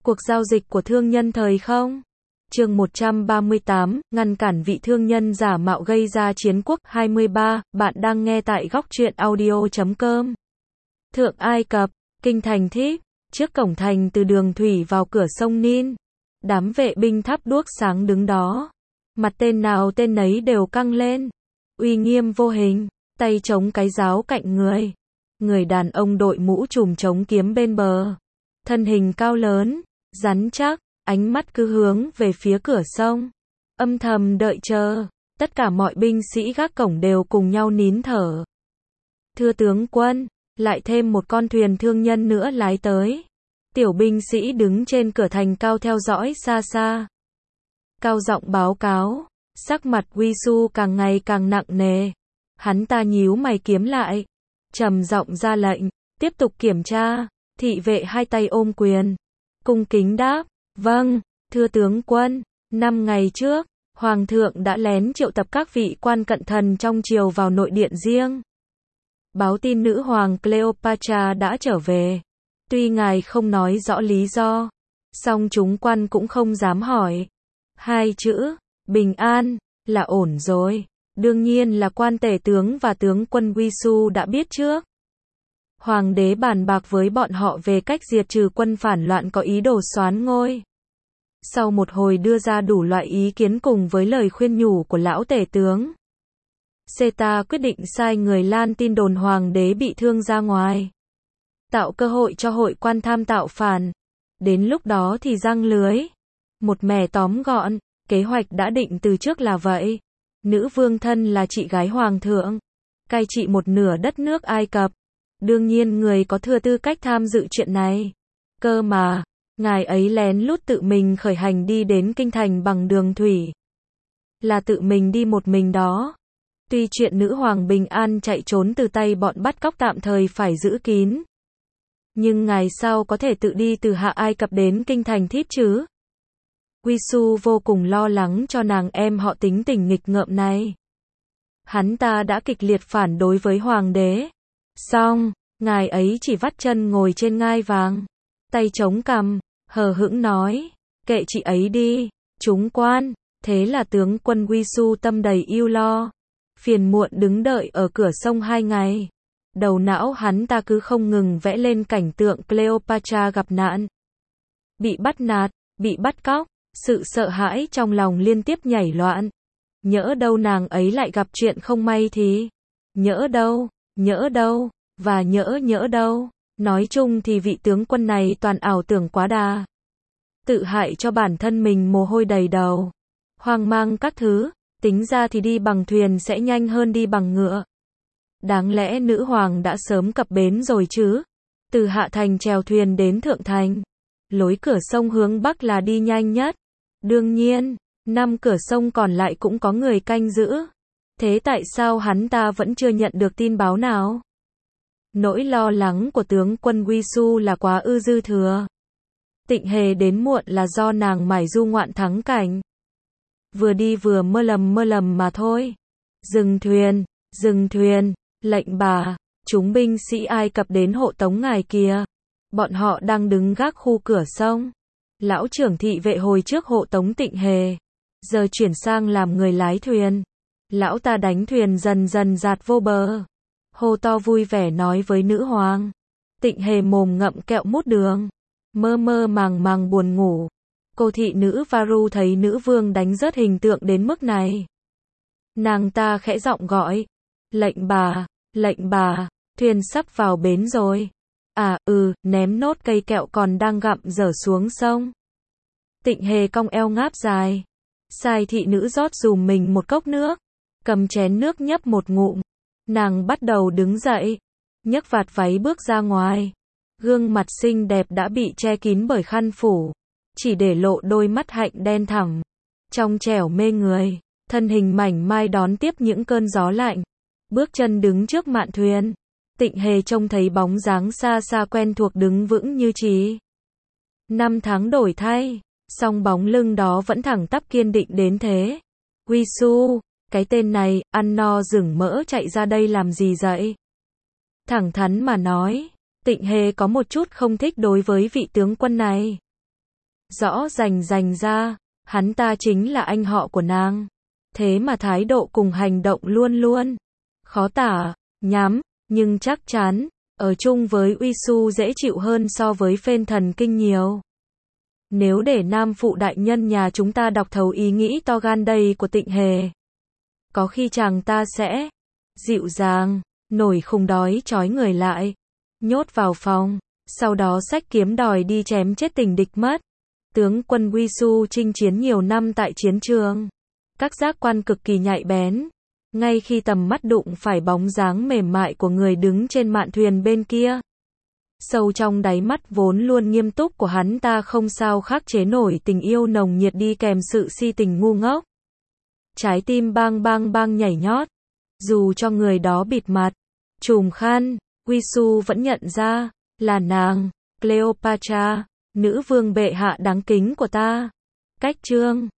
Cuộc giao dịch của thương nhân thời không? Chương 138, ngăn cản vị thương nhân giả mạo gây ra chiến quốc. 23, bạn đang nghe tại góc truyện audio.com. Thượng Ai Cập, kinh thành Thíp, trước cổng thành từ đường thủy vào cửa sông Nin. Đám vệ binh thắp đuốc sáng đứng đó. Mặt tên nào tên nấy đều căng lên. Uy nghiêm vô hình, tay chống cái giáo cạnh người. Người đàn ông đội mũ trùm chống kiếm bên bờ. Thân hình cao lớn, rắn chắc, ánh mắt cứ hướng về phía cửa sông. Âm thầm đợi chờ, tất cả mọi binh sĩ gác cổng đều cùng nhau nín thở. Thưa tướng quân, lại thêm một con thuyền thương nhân nữa lái tới. Tiểu binh sĩ đứng trên cửa thành cao theo dõi xa xa. Cao giọng báo cáo, sắc mặt Uy Su càng ngày càng nặng nề. Hắn ta nhíu mày kiếm lại, trầm giọng ra lệnh, tiếp tục kiểm tra. Thị vệ hai tay ôm quyền, cung kính đáp, vâng, thưa tướng quân. 5 ngày trước, Hoàng thượng đã lén triệu tập các vị quan cận thần trong triều vào nội điện riêng. Báo tin nữ hoàng Cleopatra đã trở về. Tuy ngài không nói rõ lý do, song chúng quan cũng không dám hỏi. 2 chữ, bình an, là ổn rồi. Đương nhiên là quan tể tướng và tướng quân Uy Su đã biết trước. Hoàng đế bàn bạc với bọn họ về cách diệt trừ quân phản loạn có ý đồ soán ngôi. Sau một hồi đưa ra đủ loại ý kiến cùng với lời khuyên nhủ của lão tể tướng, Seta quyết định sai người lan tin đồn hoàng đế bị thương ra ngoài, tạo cơ hội cho hội quan tham tạo phản. Đến lúc đó thì giăng lưới. Một mẻ tóm gọn, kế hoạch đã định từ trước là vậy. Nữ vương thân là chị gái hoàng thượng, cai trị một nửa đất nước Ai Cập. Đương nhiên người có thừa tư cách tham dự chuyện này. Cơ mà, ngài ấy lén lút tự mình khởi hành đi đến kinh thành bằng đường thủy. Là tự mình đi một mình đó. Tuy chuyện nữ hoàng bình an chạy trốn từ tay bọn bắt cóc tạm thời phải giữ kín, nhưng ngài sao có thể tự đi từ Hạ Ai Cập đến kinh thành Thíp chứ? Uy Su vô cùng lo lắng cho nàng em họ tính tình nghịch ngợm này. Hắn ta đã kịch liệt phản đối với hoàng đế. Xong, ngài ấy chỉ vắt chân ngồi trên ngai vàng, tay chống cằm, hờ hững nói, kệ chị ấy đi, chúng quan. Thế là tướng quân Uy Su tâm đầy ưu lo, phiền muộn đứng đợi ở cửa sông 2 ngày. Đầu não hắn ta cứ không ngừng vẽ lên cảnh tượng Cleopatra gặp nạn, bị bắt nạt, bị bắt cóc. Sự sợ hãi trong lòng liên tiếp nhảy loạn. Nhỡ đâu nàng ấy lại gặp chuyện không may thì, nhỡ đâu, và nhỡ đâu. Nói chung thì vị tướng quân này toàn ảo tưởng quá đà. Tự hại cho bản thân mình mồ hôi đầy đầu. Hoang mang các thứ, tính ra thì đi bằng thuyền sẽ nhanh hơn đi bằng ngựa. Đáng lẽ nữ hoàng đã sớm cập bến rồi chứ. Từ hạ thành chèo thuyền đến thượng thành. Lối cửa sông hướng bắc là đi nhanh nhất. Đương nhiên, 5 cửa sông còn lại cũng có người canh giữ. Thế tại sao hắn ta vẫn chưa nhận được tin báo nào? Nỗi lo lắng của tướng quân Uy Su là quá ư dư thừa. Tịnh Hề đến muộn là do nàng mải du ngoạn thắng cảnh. Vừa đi vừa mơ lầm mà thôi. Dừng thuyền, lệnh bà, chúng binh sĩ Ai Cập đến hộ tống ngài kìa. Bọn họ đang đứng gác khu cửa sông. Lão trưởng thị vệ hồi trước hộ tống Tịnh Hề, giờ chuyển sang làm người lái thuyền. Lão ta đánh thuyền dần dần dạt vô bờ. Hô to vui vẻ nói với nữ hoàng. Tịnh Hề mồm ngậm kẹo mút đường, mơ màng buồn ngủ. Cô thị nữ Varu thấy nữ vương đánh rớt hình tượng đến mức này, nàng ta khẽ giọng gọi, lệnh bà, thuyền sắp vào bến rồi. Ném nốt cây kẹo còn đang gặm dở xuống sông. Tịnh Hề cong eo ngáp dài, sai thị nữ rót dùm mình một cốc nước, cầm chén nước nhấp một ngụm. Nàng bắt đầu đứng dậy, nhấc vạt váy bước ra ngoài. Gương mặt xinh đẹp đã bị che kín bởi khăn phủ, chỉ để lộ đôi mắt hạnh đen thẳm, trong trẻo mê người. Thân hình mảnh mai đón tiếp những cơn gió lạnh, bước chân đứng trước mạn thuyền. Tịnh Hề trông thấy bóng dáng xa xa quen thuộc đứng vững như trí. 5 tháng đổi thay, song bóng lưng đó vẫn thẳng tắp kiên định đến thế. Uy Su, cái tên này, ăn no rừng mỡ chạy ra đây làm gì vậy? Thẳng thắn mà nói, Tịnh Hề có một chút không thích đối với vị tướng quân này. rõ rành ra, hắn ta chính là anh họ của nàng. Thế mà thái độ cùng hành động luôn luôn khó tả, nhám, nhưng chắc chắn, ở chung với Uy Su dễ chịu hơn so với Phên Thần Kinh nhiều. Nếu để nam phụ đại nhân nhà chúng ta đọc thấu ý nghĩ to gan đây của Tịnh Hề, có khi chàng ta sẽ dịu dàng, nổi khùng đói trói người lại, nhốt vào phòng, sau đó xách kiếm đòi đi chém chết tình địch mất. Tướng quân Uy Su chinh chiến nhiều năm tại chiến trường, các giác quan cực kỳ nhạy bén. Ngay khi tầm mắt đụng phải bóng dáng mềm mại của người đứng trên mạn thuyền bên kia, sâu trong đáy mắt vốn luôn nghiêm túc của hắn ta không sao khắc chế nổi tình yêu nồng nhiệt đi kèm sự si tình ngu ngốc. Trái tim bang bang bang nhảy nhót. Dù cho người đó bịt mặt, trùm khăn, Uy Su vẫn nhận ra, là nàng, Cleopatra, nữ vương bệ hạ đáng kính của ta. Cách chương